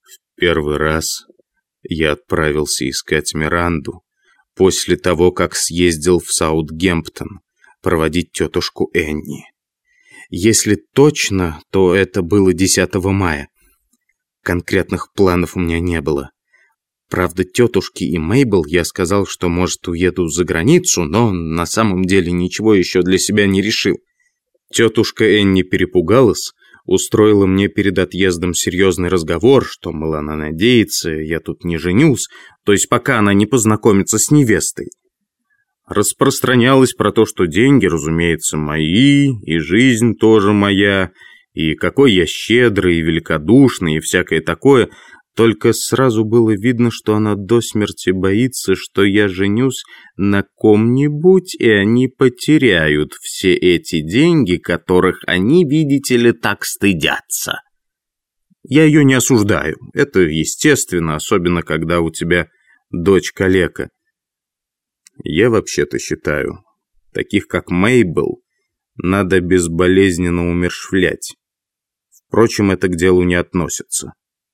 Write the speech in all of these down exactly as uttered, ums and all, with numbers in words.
Первый раз я отправился искать Миранду после того, как съездил в Саутгемптон проводить тетушку Энни. Если точно, то это было десятого мая. Конкретных планов у меня не было. Правда, тетушке и Мейбл я сказал, что, может, уеду за границу, но на самом деле ничего еще для себя не решил. Тетушка Энни перепугалась, устроила мне перед отъездом серьезный разговор, что, мол, она надеется, я тут не женюсь, то есть пока она не познакомится с невестой. Распространялось про то, что деньги, разумеется, мои, и жизнь тоже моя, и какой я щедрый и великодушный, и всякое такое. Только сразу было видно, что она до смерти боится, что я женюсь на ком-нибудь, и они потеряют все эти деньги, которых они, видите ли, так стыдятся. Я ее не осуждаю. Это естественно, особенно когда у тебя дочь-калека. Я вообще-то считаю, таких как Мейбл надо безболезненно умерщвлять. Впрочем, это к делу не относится.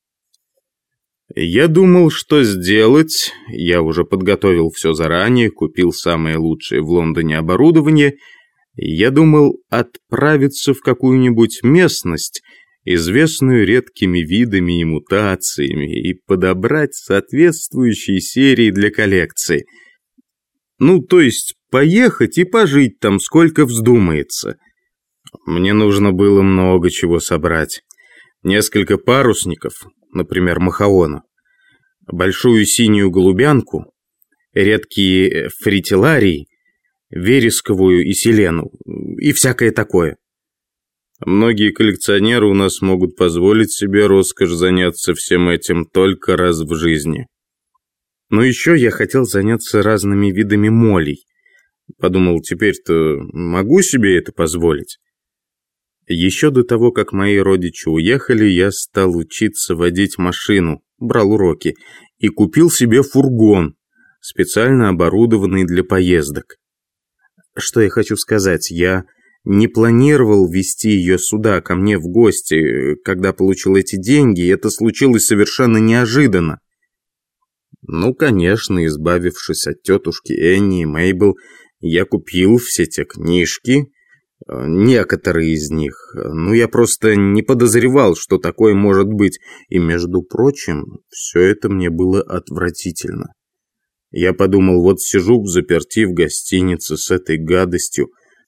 Я думал, что сделать. Я уже подготовил все заранее, купил самое лучшее в Лондоне оборудование. Я думал отправиться в какую-нибудь местность, известную редкими видами и мутациями, и подобрать соответствующие серии для коллекции. Ну, то есть поехать и пожить там, сколько вздумается. Мне нужно было много чего собрать. Несколько парусников, например, махаона, большую синюю голубянку, редкие фритиларии, вересковую и селену и всякое такое. Многие коллекционеры у нас могут позволить себе роскошь заняться всем этим только раз в жизни. Но еще я хотел заняться разными видами молей. Подумал, теперь-то могу себе это позволить. Еще до того, как мои родичи уехали, я стал учиться водить машину, брал уроки, и купил себе фургон, специально оборудованный для поездок. Что я хочу сказать, я не планировал везти ее сюда, ко мне в гости, когда получил эти деньги, и это случилось совершенно неожиданно. Ну, конечно, избавившись от тетушки Энни и Мейбл, я купил все те книжки, некоторые из них. Ну, я просто не подозревал, что такое может быть. И, между прочим, все это мне было отвратительно. Я подумал, вот сижу взаперти в гостинице с этой гадостью,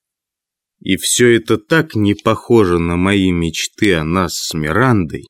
и все это так не похоже на мои мечты о нас с Мирандой.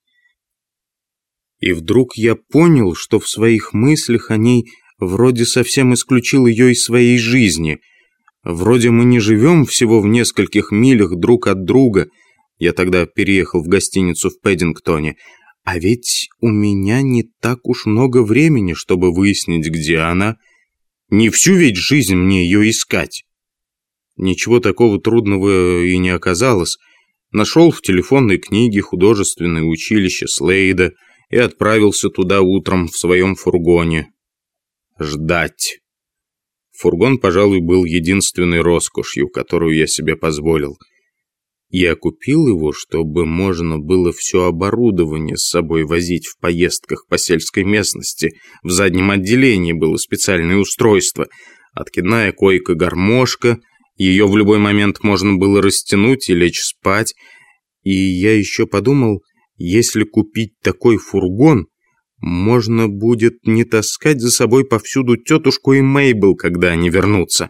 И вдруг я понял, что в своих мыслях о ней вроде совсем исключил ее из своей жизни. Вроде мы не живем всего в нескольких милях друг от друга. Я тогда переехал в гостиницу в Пэддингтоне. А ведь у меня не так уж много времени, чтобы выяснить, где она. Не всю ведь жизнь мне ее искать. Ничего такого трудного и не оказалось. Нашел в телефонной книге художественное училище Слейда и отправился туда утром в своем фургоне. Ждать. Фургон, пожалуй, был единственной роскошью, которую я себе позволил. Я купил его, чтобы можно было все оборудование с собой возить в поездках по сельской местности. В заднем отделении было специальное устройство. Откидная койка-гармошка. Ее в любой момент можно было растянуть и лечь спать. И я еще подумал, если купить такой фургон, можно будет не таскать за собой повсюду тетушку и Мейбл, когда они вернутся.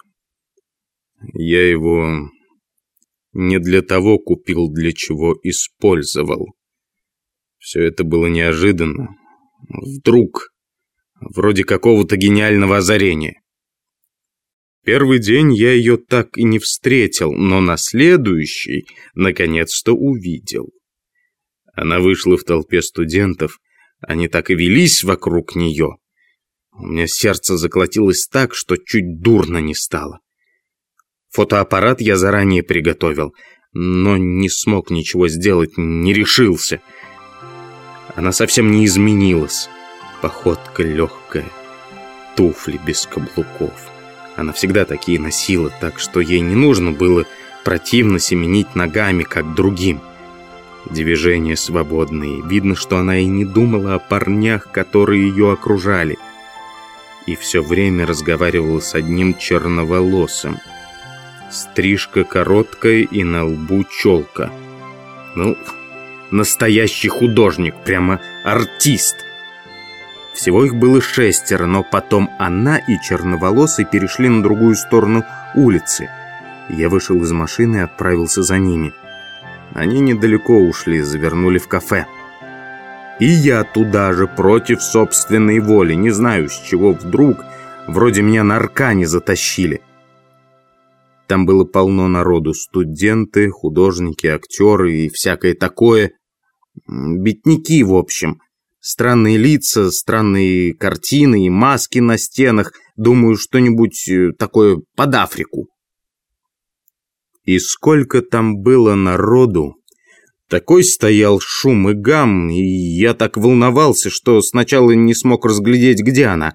Я его не для того купил, для чего использовал. Все это было неожиданно. Вдруг, вроде какого-то гениального озарения. Первый день я ее так и не встретил, но на следующий наконец-то увидел. Она вышла в толпе студентов, они так и велись вокруг нее. У меня сердце заколотилось так, что чуть дурно не стало. Фотоаппарат я заранее приготовил, но не смог ничего сделать, не решился. Она совсем не изменилась. Походка легкая, туфли без каблуков. Она всегда такие носила, так что ей не нужно было противно семенить ногами, как другим. Движения свободные. Видно, что она и не думала о парнях, которые ее окружали. И все время разговаривала с одним черноволосым. Стрижка короткая и на лбу челка. Ну, настоящий художник, прямо артист. Всего их было шестеро, но потом она и черноволосый перешли на другую сторону улицы. Я вышел из машины и отправился за ними. Они недалеко ушли, завернули в кафе. И я туда же, против собственной воли. Не знаю, с чего вдруг, вроде меня на Аркане затащили. Там было полно народу. Студенты, художники, актеры и всякое такое. Бедняки, в общем. Странные лица, странные картины и маски на стенах. Думаю, что-нибудь такое под Африку. И сколько там было народу. Такой стоял шум и гам, и я так волновался, что сначала не смог разглядеть, где она.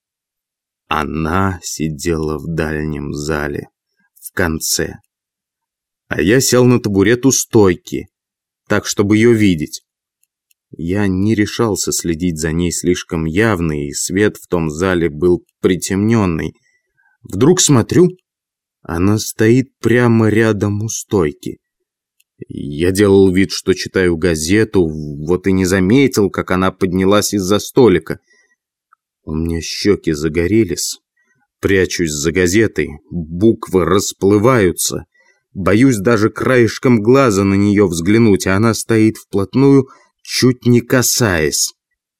Она сидела в дальнем зале, в конце. А я сел на табурет у стойки, так, чтобы ее видеть. Я не решался следить за ней слишком явно, и свет в том зале был притемненный. Вдруг смотрю... Она стоит прямо рядом у стойки. Я делал вид, что читаю газету, вот и не заметил, как она поднялась из-за столика. У меня щеки загорелись. Прячусь за газетой, буквы расплываются. Боюсь даже краешком глаза на нее взглянуть, а она стоит вплотную, чуть не касаясь.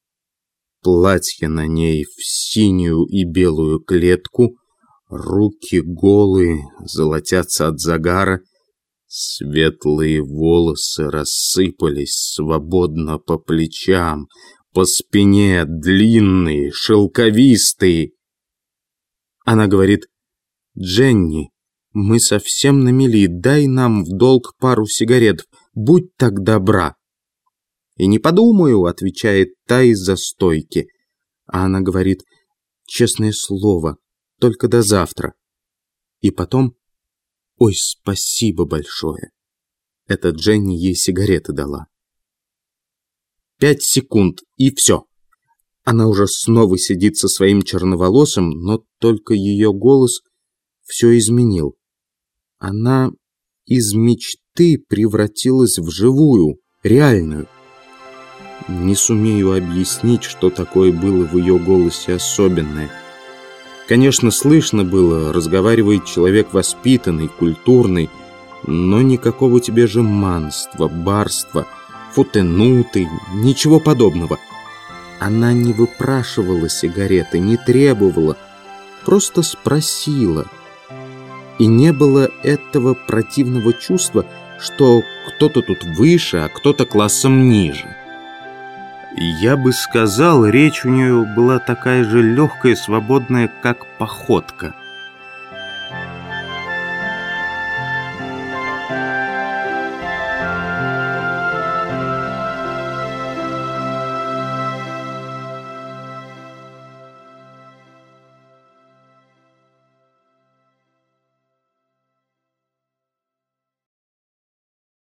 Платье на ней в синюю и белую клетку, руки голые, золотятся от загара, светлые волосы рассыпались свободно по плечам, по спине, длинные, шелковистые. Она говорит: «Дженни, мы совсем на мели, дай нам в долг пару сигарет, будь так добра». «И не подумаю», — отвечает та из-за стойки. А она говорит: «Честное слово, только до завтра». И потом: «Ой, спасибо большое». Это Дженни ей сигареты дала. Пять секунд, и все. Она уже снова сидит со своим черноволосым, но только ее голос все изменил. Она из мечты превратилась в живую, реальную. Не сумею объяснить, что такое было в ее голосе особенное. Конечно, слышно было, разговаривает человек воспитанный, культурный, но никакого тебе жеманства, барства, футенуты, ничего подобного. Она не выпрашивала сигареты, не требовала, просто спросила. И не было этого противного чувства, что кто-то тут выше, а кто-то классом ниже. Я бы сказал, речь у нее была такая же легкая, свободная, как походка.